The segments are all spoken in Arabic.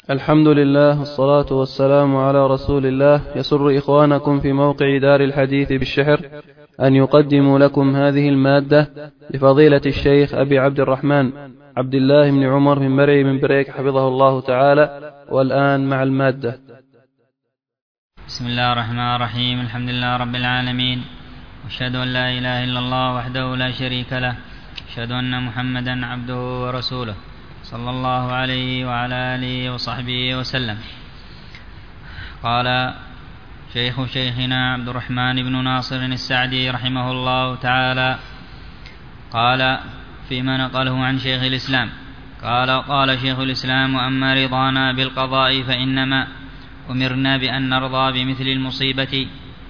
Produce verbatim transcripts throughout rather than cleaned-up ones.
الحمد لله والصلاة والسلام على رسول الله. يسر إخوانكم في موقع دار الحديث بالشحر أن يقدموا لكم هذه المادة لفضيلة الشيخ أبي عبد الرحمن عبد الله بن عمر بن مرعي بن بريك حفظه الله تعالى. والآن مع المادة. بسم الله الرحمن الرحيم. الحمد لله رب العالمين، وأشهد أن لا إله إلا الله وحده لا شريك له، أشهد أن محمدا عبده ورسوله صلى الله عليه وعلى آله وصحبه وسلم. قال شيخ شيخنا عبد الرحمن بن ناصر السعدي رحمه الله تعالى، قال فيما نقله عن شيخ الإسلام قال قال شيخ الإسلام: وأما رضانا بالقضاء فإنما أمرنا بأن نرضى بمثل المصيبة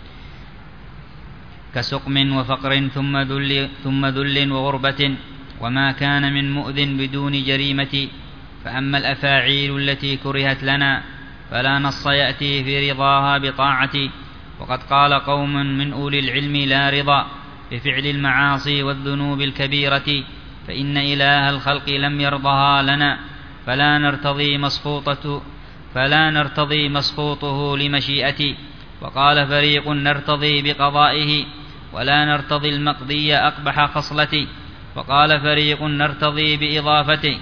كسقم وفقر ثم ذل, ثم ذل وغربة، وما كان من مؤذ بدون جريمة. فأما الأفاعيل التي كرهت لنا فلا نص يأتي في رضاها بطاعة. وقد قال قوم من أولي العلم: لا رضا بفعل المعاصي والذنوب الكبيرة، فإن إله الخلق لم يرضها لنا، فلا نرتضي مسخوطة فلا نرتضي مسخوطه لمشيئتي. وقال فريق: نرتضي بقضائه ولا نرتضي المقضي أقبح خصلتي. وقال فريق: نرتضي بإضافته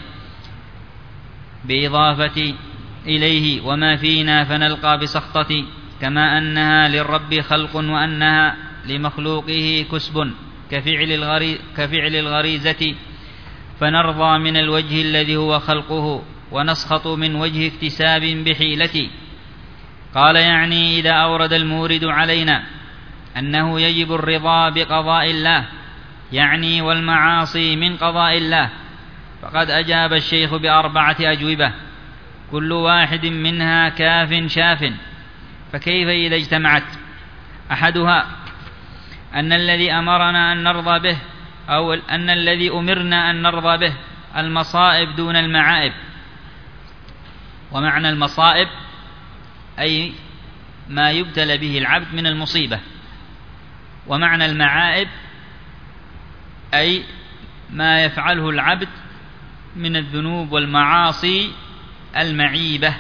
بإضافة إليه وما فينا فنلقى بسخطتي، كما أنها للرب خلق وأنها لمخلوقه كسب كفعل, الغري كفعل الغريزة، فنرضى من الوجه الذي هو خلقه ونسخط من وجه اكتساب بحيلتي. قال: يعني إذا أورد المورد علينا أنه يجب الرضا بقضاء الله، يعني والمعاصي من قضاء الله، فقد أجاب الشيخ بأربعة أجوبة كل واحد منها كاف شاف. فكيف إذا اجتمعت؟ أحدها أن الذي أمرنا أن نرضى به أو أن الذي أمرنا أن نرضى به المصائب دون المعائب. ومعنى المصائب أي ما يبتلى به العبد من المصيبة، ومعنى المعائب أي ما يفعله العبد من الذنوب والمعاصي المعيبة.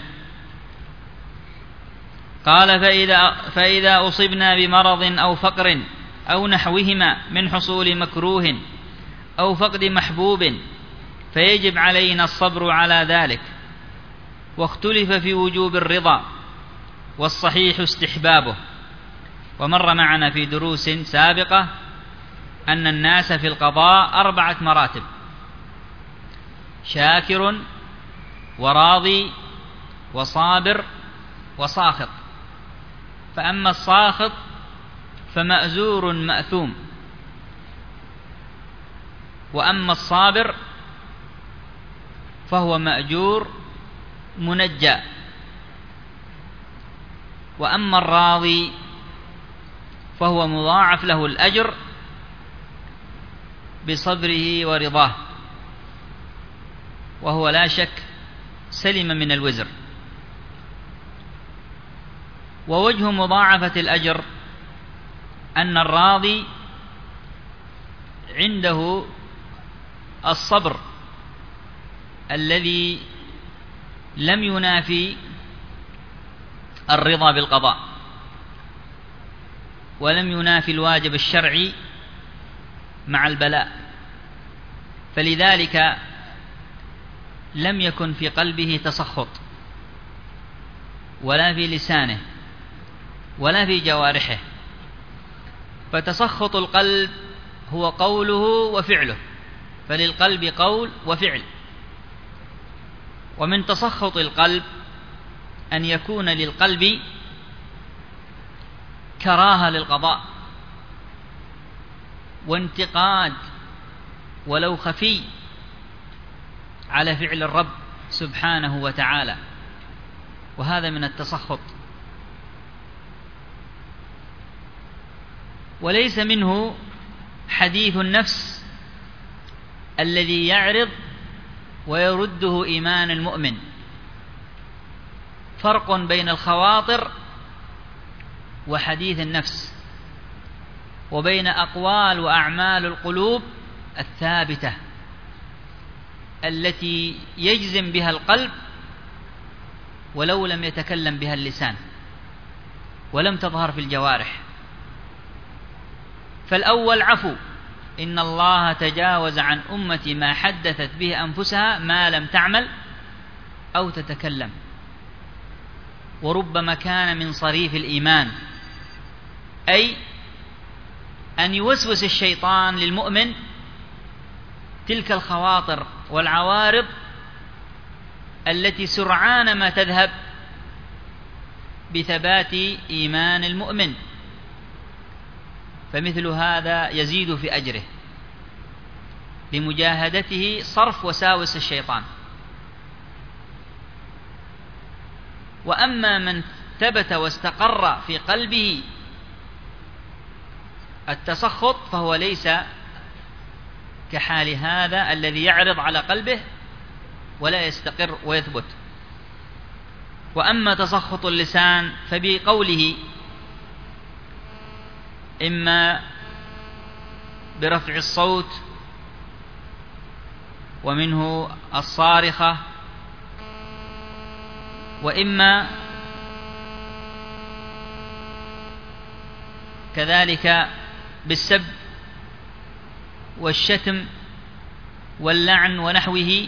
قال: فإذا, فإذا أصبنا بمرض أو فقر أو نحوهما من حصول مكروه أو فقد محبوب فيجب علينا الصبر على ذلك. واختلف في وجوب الرضا، والصحيح استحبابه. ومر معنا في دروس سابقة أن الناس في القضاء أربعة مراتب: شاكر وراضي وصابر وساخط. فأما الساخط فمأزور مأثوم، وأما الصابر فهو مأجور منجى، وأما الراضي فهو مضاعف له الأجر بصبره ورضاه، وهو لا شك سلم من الوزر. ووجه مضاعفة الأجر أن الراضي عنده الصبر الذي لم ينافي الرضا بالقضاء، ولم ينافي الواجب الشرعي مع البلاء، فلذلك لم يكن في قلبه تسخط، ولا في لسانه، ولا في جوارحه. فتسخط القلب هو قوله وفعله، فللقلب قول وفعل. ومن تسخط القلب أن يكون للقلب كراهة للقضاء وانتقاد ولو خفي على فعل الرب سبحانه وتعالى، وهذا من التسخط. وليس منه حديث النفس الذي يعرض ويرده إيمان المؤمن. فرق بين الخواطر وحديث النفس، وبين أقوال وأعمال القلوب الثابتة التي يجزم بها القلب ولو لم يتكلم بها اللسان ولم تظهر في الجوارح. فالأول عفو، إن الله تجاوز عن أمتي ما حدثت به أنفسها ما لم تعمل أو تتكلم. وربما كان من صريف الإيمان، أي أن يوسوس الشيطان للمؤمن تلك الخواطر والعوارض التي سرعان ما تذهب بثبات إيمان المؤمن، فمثل هذا يزيد في أجره لمجاهدته صرف وساوس الشيطان. وأما من ثبت واستقر في قلبه التسخط فهو ليس كحال هذا الذي يعرض على قلبه ولا يستقر ويثبت. وأما تسخط اللسان فبقوله إما برفع الصوت ومنه الصارخة، وإما كذلك بالسب والشتم واللعن ونحوه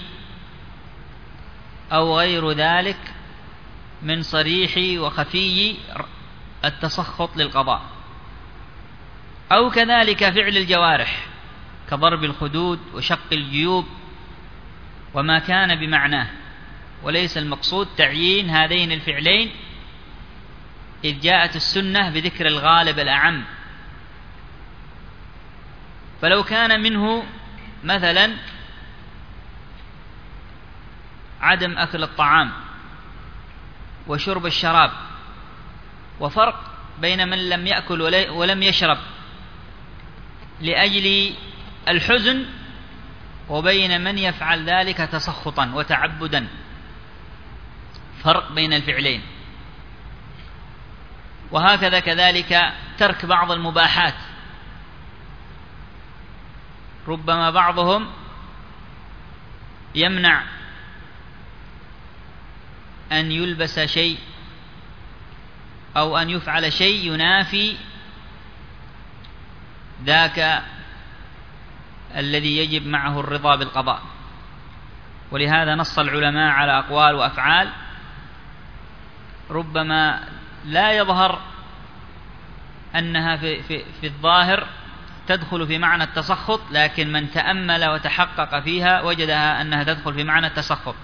أو غير ذلك من صريح وخفي التسخط للقضاء، أو كذلك فعل الجوارح كضرب الخدود وشق الجيوب وما كان بمعناه. وليس المقصود تعيين هذين الفعلين إذ جاءت السنة بذكر الغالب الأعم. فلو كان منه مثلا عدم أكل الطعام وشرب الشراب، وفرق بين من لم يأكل ولم يشرب لأجل الحزن وبين من يفعل ذلك تسخطا وتعبدا، فرق بين الفعلين. وهكذا كذلك ترك بعض المباحات، ربما بعضهم يمنع أن يلبس شيء أو أن يفعل شيء ينافي ذاك الذي يجب معه الرضا بالقضاء. ولهذا نص العلماء على أقوال وأفعال ربما لا يظهر أنها في, في, في الظاهر تدخل في معنى التسخط، لكن من تأمل وتحقق فيها وجدها أنها تدخل في معنى التسخط.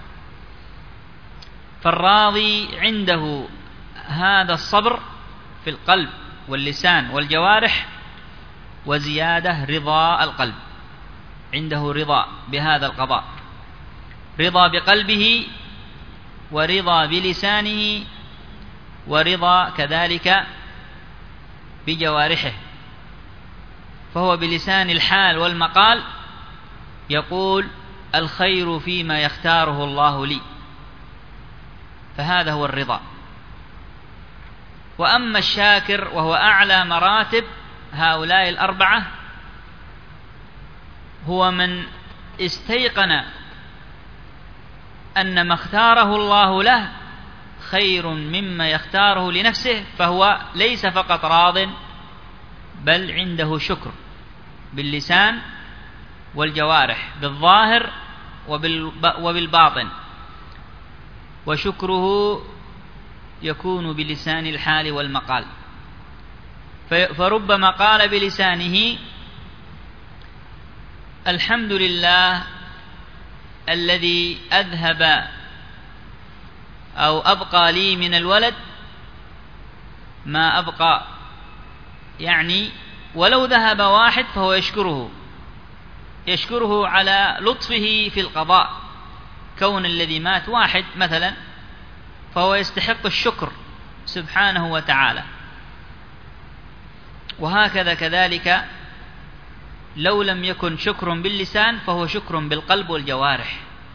فالراضي عنده هذا الصبر في القلب واللسان والجوارح وزيادة رضا القلب، عنده رضا بهذا القضاء، رضا بقلبه ورضا بلسانه ورضا كذلك بجوارحه. فهو بلسان الحال والمقال يقول الخير فيما يختاره الله لي، فهذا هو الرضا. وأما الشاكر وهو أعلى مراتب هؤلاء الأربعة هو من استيقن أن ما اختاره الله له خير مما يختاره لنفسه، فهو ليس فقط راض بل عنده شكر باللسان والجوارح، بالظاهر وبالباطن. وشكره يكون بلسان الحال والمقال. فربما قال بلسانه الحمد لله الذي أذهب أو أبقى لي من الولد ما أبقى، يعني ولو ذهب واحد فهو يشكره يشكره على لطفه في القضاء. كون الذي مات واحد مثلا فهو يستحق الشكر سبحانه وتعالى. وهكذا كذلك لو لم يكن شكر باللسان فهو شكر بالقلب والجوارح،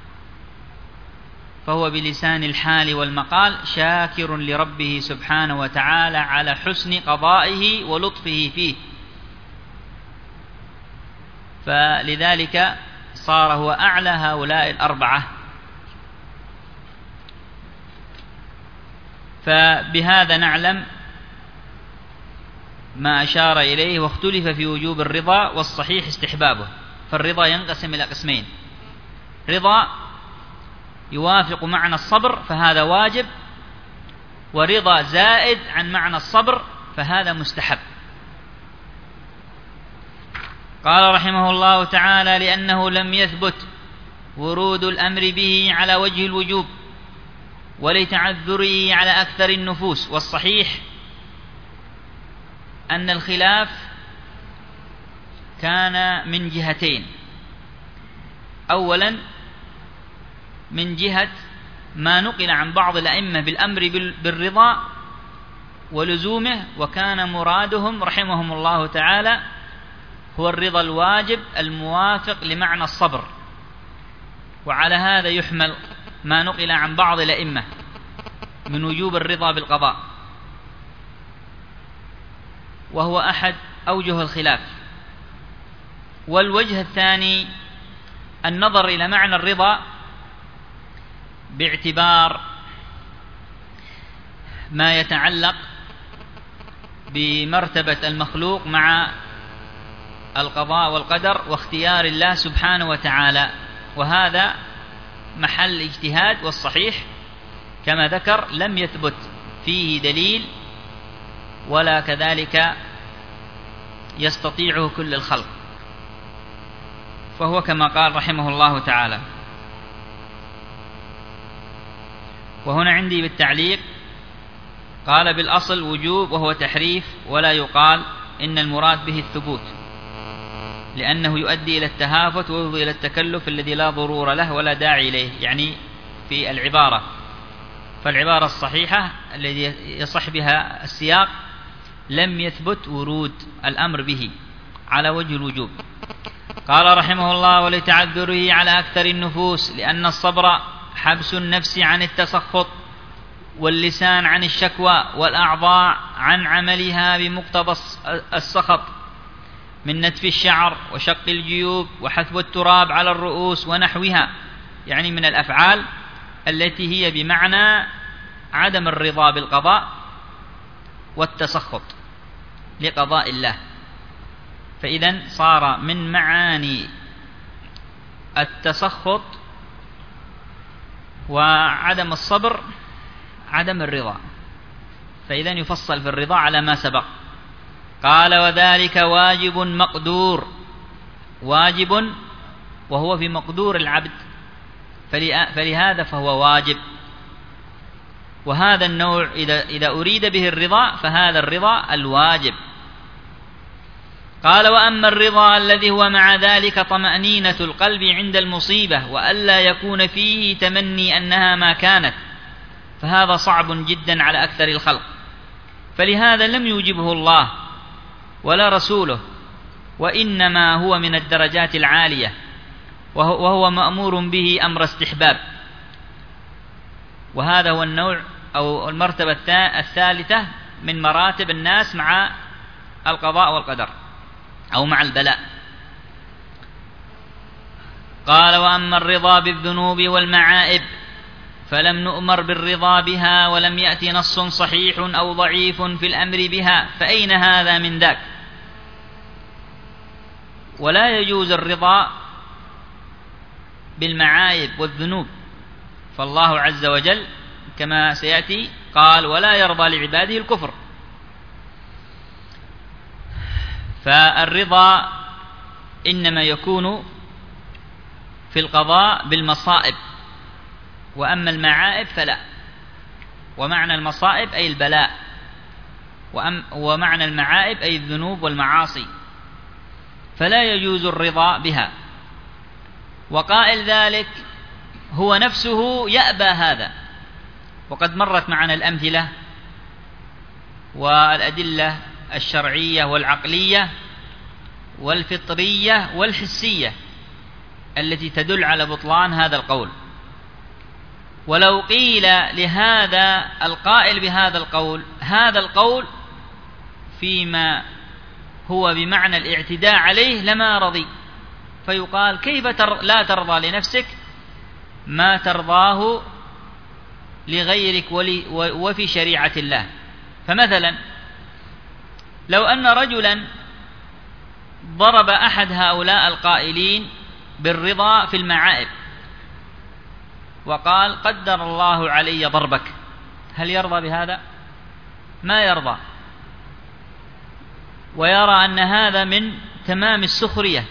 فهو بلسان الحال والمقال شاكر لربه سبحانه وتعالى على حسن قضائه ولطفه فيه. فلذلك صار هو أعلى هؤلاء الأربعة. فبهذا نعلم ما أشار إليه. واختلف في وجوب الرضا، والصحيح استحبابه. فالرضا ينقسم إلى قسمين: رضا يوافق معنى الصبر فهذا واجب، ورضا زائد عن معنى الصبر فهذا مستحب. قال رحمه الله تعالى: لأنه لم يثبت ورود الأمر به على وجه الوجوب ولتعذره على أكثر النفوس. والصحيح أن الخلاف كان من جهتين: أولا من جهة ما نقل عن بعض الأئمة بالأمر بالرضا ولزومه، وكان مرادهم رحمهم الله تعالى هو الرضا الواجب الموافق لمعنى الصبر. وعلى هذا يحمل ما نقل عن بعض الأئمة من وجوب الرضا بالقضاء، وهو أحد أوجه الخلاف. والوجه الثاني النظر إلى معنى الرضا باعتبار ما يتعلق بمرتبة المخلوق مع القضاء والقدر واختيار الله سبحانه وتعالى، وهذا محل اجتهاد. والصحيح كما ذكر لم يثبت فيه دليل ولا كذلك يستطيعه كل الخلق، فهو كما قال رحمه الله تعالى. وهنا عندي بالتعليق قال: بالأصل وجوب وهو تحريف، ولا يقال إن المراد به الثبوت، لأنه يؤدي إلى التهافت ويفضي إلى التكلف الذي لا ضرور له ولا داعي إليه، يعني في العبارة. فالعبارة الصحيحة الذي يصح بها السياق: لم يثبت ورود الأمر به على وجه الوجوب. قال رحمه الله: ولتعذره على أكثر النفوس، لأن الصبر حبس النفس عن التسخط، واللسان عن الشكوى، والأعضاء عن عملها بمقتضى السخط من نتف الشعر وشق الجيوب وحثب التراب على الرؤوس ونحوها، يعني من الأفعال التي هي بمعنى عدم الرضا بالقضاء والتسخط لقضاء الله. فإذن صار من معاني التسخط وعدم الصبر عدم الرضا، فإذن يفصل في الرضا على ما سبق. قال: وذلك واجب مقدور، واجب وهو في مقدور العبد، فلهذا فهو واجب. وهذا النوع إذا, إذا أريد به الرضا فهذا الرضا الواجب. قال: وأما الرضا الذي هو مع ذلك طمأنينة القلب عند المصيبة وألا يكون فيه تمني أنها ما كانت، فهذا صعب جدا على أكثر الخلق، فلهذا لم يوجبه الله ولا رسوله، وإنما هو من الدرجات العالية، وهو مأمور به أمر استحباب. وهذا هو النوع أو المرتبة الثالثة من مراتب الناس مع القضاء والقدر أو مع البلاء. قال: وأما الرضا بالذنوب والمعائب فلم نؤمر بالرضا بها، ولم يأتي نص صحيح أو ضعيف في الأمر بها، فأين هذا من ذاك؟ ولا يجوز الرضا بالمعايب والذنوب، فالله عز وجل كما سيأتي قال: ولا يرضى لعباده الكفر. فالرضا إنما يكون في القضاء بالمصائب، وأما المعائب فلا. ومعنى المصائب أي البلاء، ومعنى المعائب أي الذنوب والمعاصي، فلا يجوز الرضا بها. وقائل ذلك هو نفسه يأبى هذا، وقد مرت معنا الأمثلة والأدلة الشرعية والعقلية والفطرية والحسية التي تدل على بطلان هذا القول. ولو قيل لهذا القائل بهذا القول هذا القول فيما هو بمعنى الاعتداء عليه لما رضي، فيقال: كيف تر لا ترضى لنفسك ما ترضاه لغيرك وفي شريعة الله. فمثلا لو أن رجلا ضرب أحد هؤلاء القائلين بالرضا في المعائب وقال قدر الله علي ضربك، هل يرضى بهذا؟ ما يرضى، ويرى أن هذا من تمام السخرية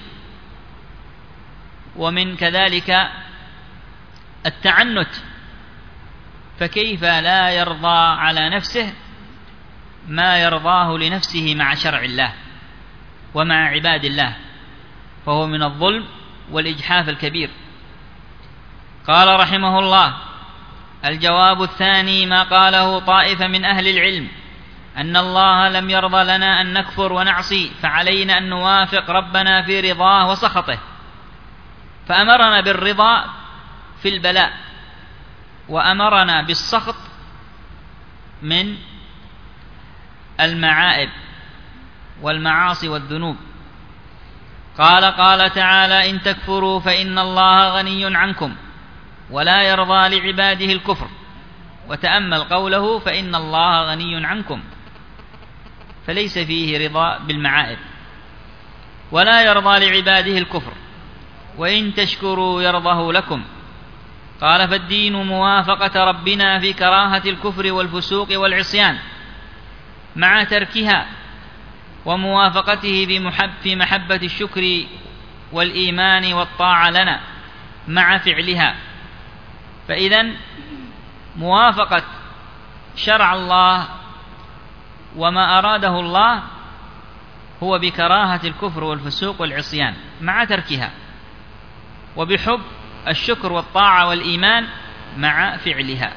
ومن كذلك التعنت، فكيف لا يرضى على نفسه ما يرضاه لنفسه مع شرع الله ومع عباد الله؟ فهو من الظلم والإجحاف الكبير. قال رحمه الله: الجواب الثاني ما قاله طائفة من أهل العلم أن الله لم يرضى لنا أن نكفر ونعصي، فعلينا أن نوافق ربنا في رضاه وسخطه، فأمرنا بالرضا في البلاء وأمرنا بالسخط من المعائب والمعاصي والذنوب. قال قال تعالى: إن تكفروا فإن الله غني عنكم ولا يرضى لعباده الكفر. وتأمل قوله فإن الله غني عنكم، فليس فيه رضا بالمعائب، ولا يرضى لعباده الكفر، وإن تشكروا يرضه لكم. قال: فالدين موافقة ربنا في كراهة الكفر والفسوق والعصيان مع تركها، وموافقته في محبة الشكر والإيمان والطاعة لنا مع فعلها. فإذن موافقة شرع الله وما أراده الله هو بكراهة الكفر والفسوق والعصيان مع تركها، وبحب الشكر والطاعة والإيمان مع فعلها.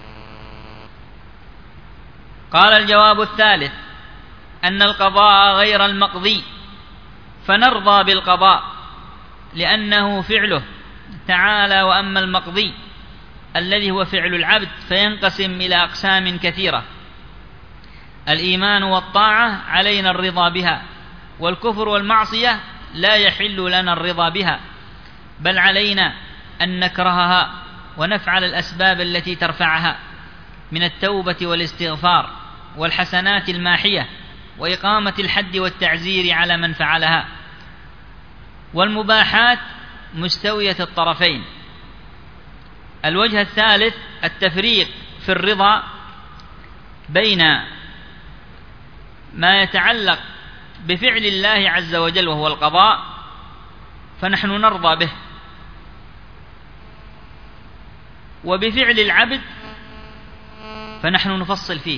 قال: الجواب الثالث أن القضاء غير المقضي، فنرضى بالقضاء لأنه فعله تعالى، وأما المقضي الذي هو فعل العبد فينقسم إلى أقسام كثيرة: الإيمان والطاعة علينا الرضا بها، والكفر والمعصية لا يحل لنا الرضا بها، بل علينا أن نكرهها ونفعل الأسباب التي ترفعها من التوبة والاستغفار والحسنات الماحية وإقامة الحد والتعزير على من فعلها. والمباحات مستوية الطرفين. الوجه الثالث التفريق في الرضا بين ما يتعلق بفعل الله عز وجل وهو القضاء، فنحن نرضى به، وبفعل العبد فنحن نفصل فيه،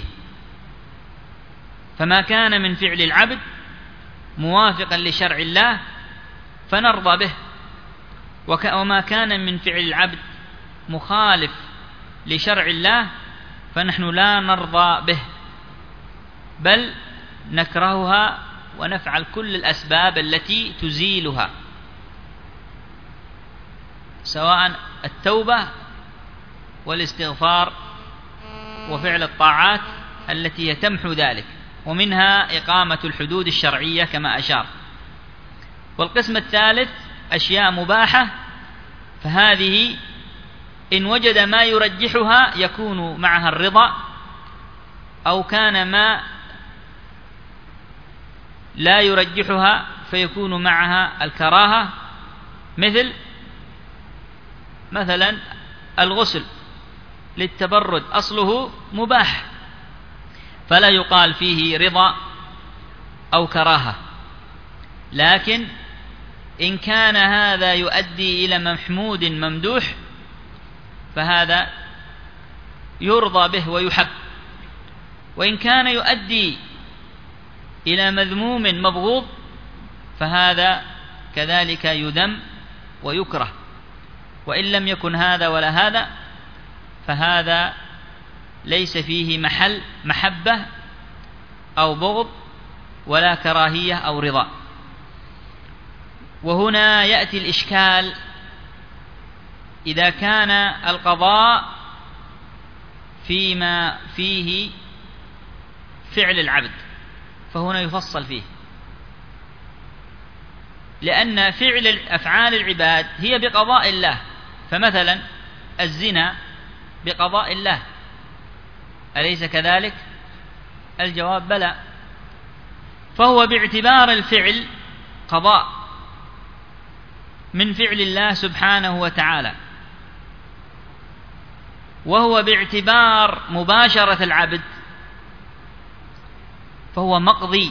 فما كان من فعل العبد موافقا لشرع الله فنرضى به، وما كان من فعل العبد مخالف لشرع الله فنحن لا نرضى به، بل نكرهها ونفعل كل الأسباب التي تزيلها، سواء التوبة والاستغفار وفعل الطاعات التي تمحو ذلك، ومنها إقامة الحدود الشرعية كما أشار. والقسم الثالث أشياء مباحة، فهذه إن وجد ما يرجحها يكون معها الرضا، أو كان ما لا يرجحها فيكون معها الكراهة، مثل مثلا الغسل للتبرد أصله مباح فلا يقال فيه رضا أو كراهة، لكن إن كان هذا يؤدي إلى محمود ممدوح فهذا يرضى به ويحب، وإن كان يؤدي إلى مذموم مبغوض فهذا كذلك يذم ويكره. وإن لم يكن هذا ولا هذا فهذا ليس فيه محل محبة أو بغض ولا كراهية أو رضا. وهنا يأتي الإشكال: إذا كان القضاء فيما فيه فعل العبد فهنا يفصل فيه، لأن فعل أفعال العباد هي بقضاء الله. فمثلا الزنا بقضاء الله، أليس كذلك؟ الجواب بلى. فهو باعتبار الفعل قضاء من فعل الله سبحانه وتعالى، وهو باعتبار مباشرة العبد فهو مقضي.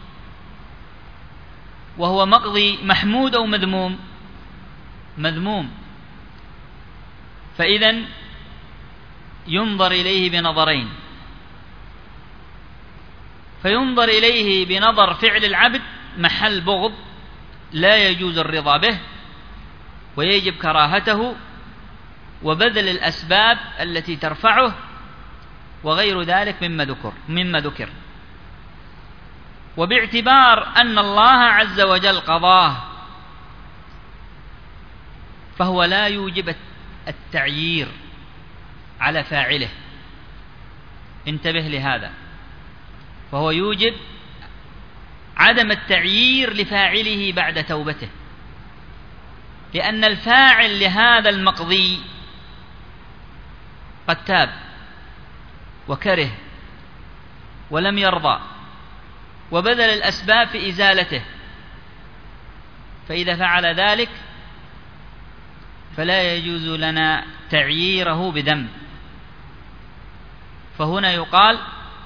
وهو مقضي محمود أو مذموم؟ مذموم. فإذن ينظر إليه بنظرين، فينظر إليه بنظر فعل العبد محل بغض لا يجوز الرضا به ويجب كراهته وبذل الأسباب التي ترفعه وغير ذلك مما ذكر مما ذكر وباعتبار أن الله عز وجل قضاه فهو لا يوجب التعيير على فاعله. انتبه لهذا، فهو يوجب عدم التعيير لفاعله بعد توبته، لأن الفاعل لهذا المقضي قد تاب وكره ولم يرضى وبذل الأسباب في إزالته، فإذا فعل ذلك فلا يجوز لنا تعييره بذنب. فهنا يقال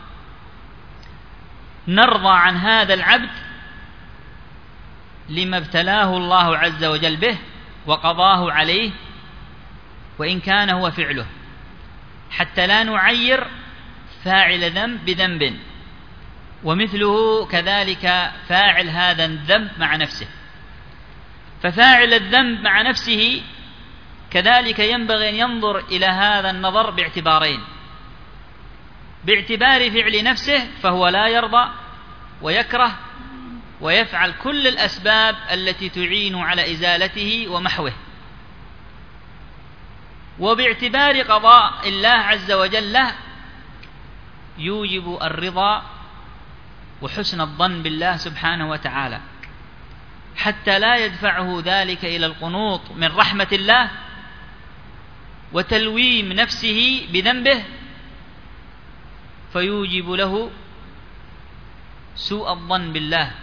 نرضى عن هذا العبد لما ابتلاه الله عز وجل به وقضاه عليه وإن كان هو فعله، حتى لا نعير فاعل ذنب بذنب. ومثله كذلك فاعل هذا الذنب مع نفسه، ففاعل الذنب مع نفسه كذلك ينبغي أن ينظر إلى هذا النظر باعتبارين: باعتبار فعل نفسه فهو لا يرضى ويكره ويفعل كل الأسباب التي تعين على إزالته ومحوه، وباعتبار قضاء الله عز وجل له يوجب الرضا وحسن الظن بالله سبحانه وتعالى، حتى لا يدفعه ذلك إلى القنوط من رحمة الله وتلويم نفسه بذنبه فيوجب له سوء الظن بالله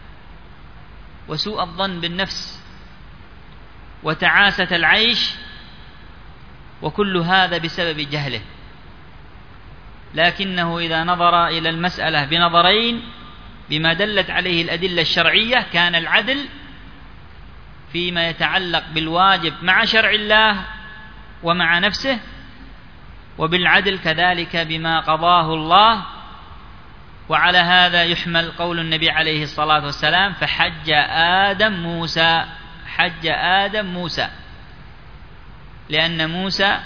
وسوء الظن بالنفس وتعاسة العيش، وكل هذا بسبب جهله. لكنه إذا نظر إلى المسألة بنظرين بما دلت عليه الأدلة الشرعية كان العدل فيما يتعلق بالواجب مع شرع الله ومع نفسه، وبالعدل كذلك بما قضاه الله. وعلى هذا يحمل قول النبي عليه الصلاة والسلام: فحج آدم موسى، حج آدم موسى، لأن موسى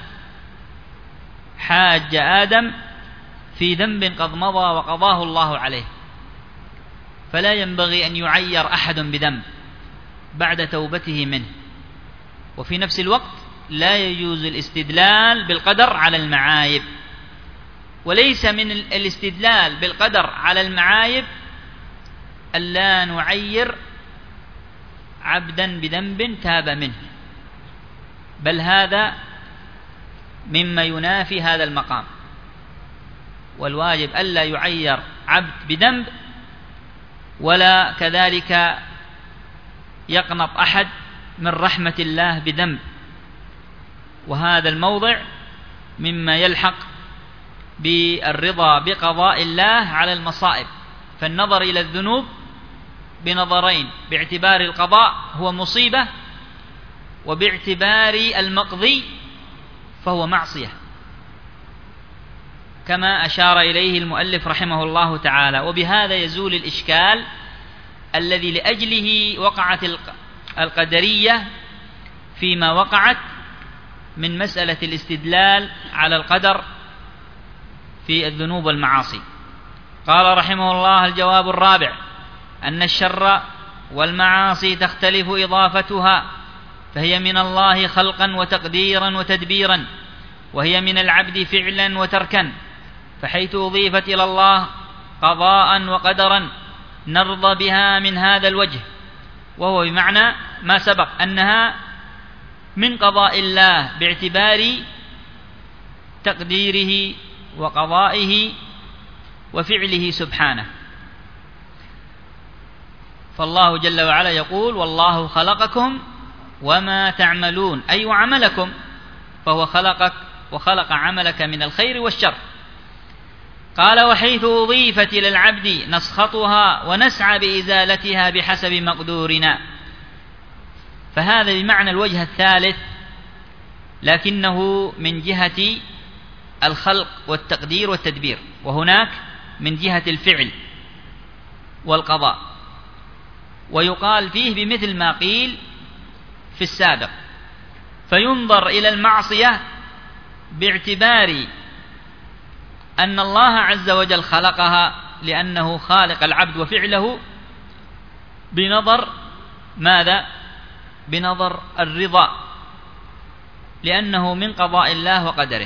حاج آدم في ذنب قد مضى وقضاه الله عليه، فلا ينبغي أن يعير أحد بذنب بعد توبته منه. وفي نفس الوقت لا يجوز الاستدلال بالقدر على المعايب، وليس من الاستدلال بالقدر على المعايب ألا نعير عبدا بذنب تاب منه، بل هذا مما ينافي هذا المقام. والواجب ألا يعير عبد بذنب ولا كذلك يقنط أحد من رحمة الله بذنب، وهذا الموضع مما يلحق بالرضا بقضاء الله على المصائب. فالنظر إلى الذنوب بنظرين: باعتبار القضاء هو مصيبة، وباعتبار المقضي فهو معصية، كما أشار إليه المؤلف رحمه الله تعالى. وبهذا يزول الإشكال الذي لأجله وقعت القدرية فيما وقعت من مسألة الاستدلال على القدر في الذنوب والمعاصي. قال رحمه الله: الجواب الرابع أن الشر والمعاصي تختلف إضافتها، فهي من الله خلقا وتقديرا وتدبيرا، وهي من العبد فعلا وتركا. فحيث أضيفت إلى الله قضاء وقدرا نرضى بها من هذا الوجه، وهو بمعنى ما سبق أنها من قضاء الله باعتبار تقديره وقضائه وفعله سبحانه. فالله جل وعلا يقول: والله خلقكم وما تعملون، أي عملكم، فهو خلقك وخلق عملك من الخير والشر. قال: وحيث أضيفت إلى العبد نسخطها ونسعى بإزالتها بحسب مقدورنا. فهذا بمعنى الوجه الثالث، لكنه من جهة الخلق والتقدير والتدبير، وهناك من جهة الفعل والقضاء. ويقال فيه بمثل ما قيل في السابق. فينظر إلى المعصية باعتبار أن الله عز وجل خلقها لأنه خالق العبد وفعله بنظر ماذا؟ بنظر الرضا، لأنه من قضاء الله وقدره.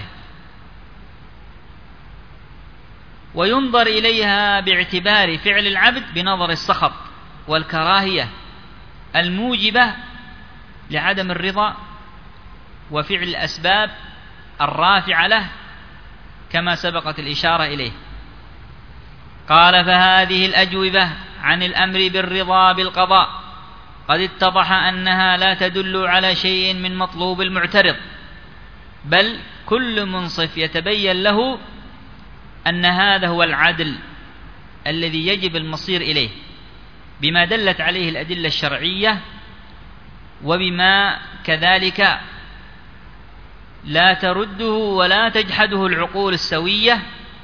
وينظر إليها باعتبار فعل العبد بنظر السخط والكراهية الموجبة لعدم الرضا وفعل الأسباب الرافعة له، كما سبقت الإشارة إليه. قال: فهذه الأجوبة عن الأمر بالرضا بالقضاء قد اتضح أنها لا تدل على شيء من مطلوب المعترض، بل كل منصف يتبين له أن هذا هو العدل الذي يجب المصير إليه، بما دلت عليه الأدلة الشرعية، وبما كذلك لا ترده ولا تجحده العقول السوية،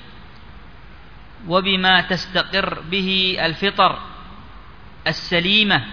وبما تستقر به الفطر السليمة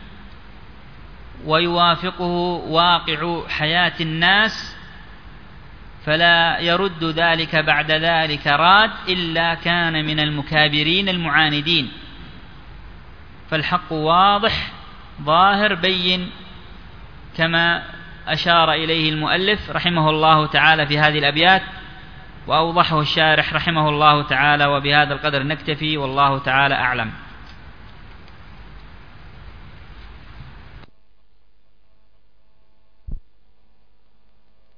ويوافقه واقع حياة الناس، فلا يرد ذلك بعد ذلك راد إلا كان من المكابرين المعاندين. فالحق واضح ظاهر بين، كما أشار إليه المؤلف رحمه الله تعالى في هذه الأبيات، وأوضحه الشارح رحمه الله تعالى. وبهذا القدر نكتفي، والله تعالى أعلم.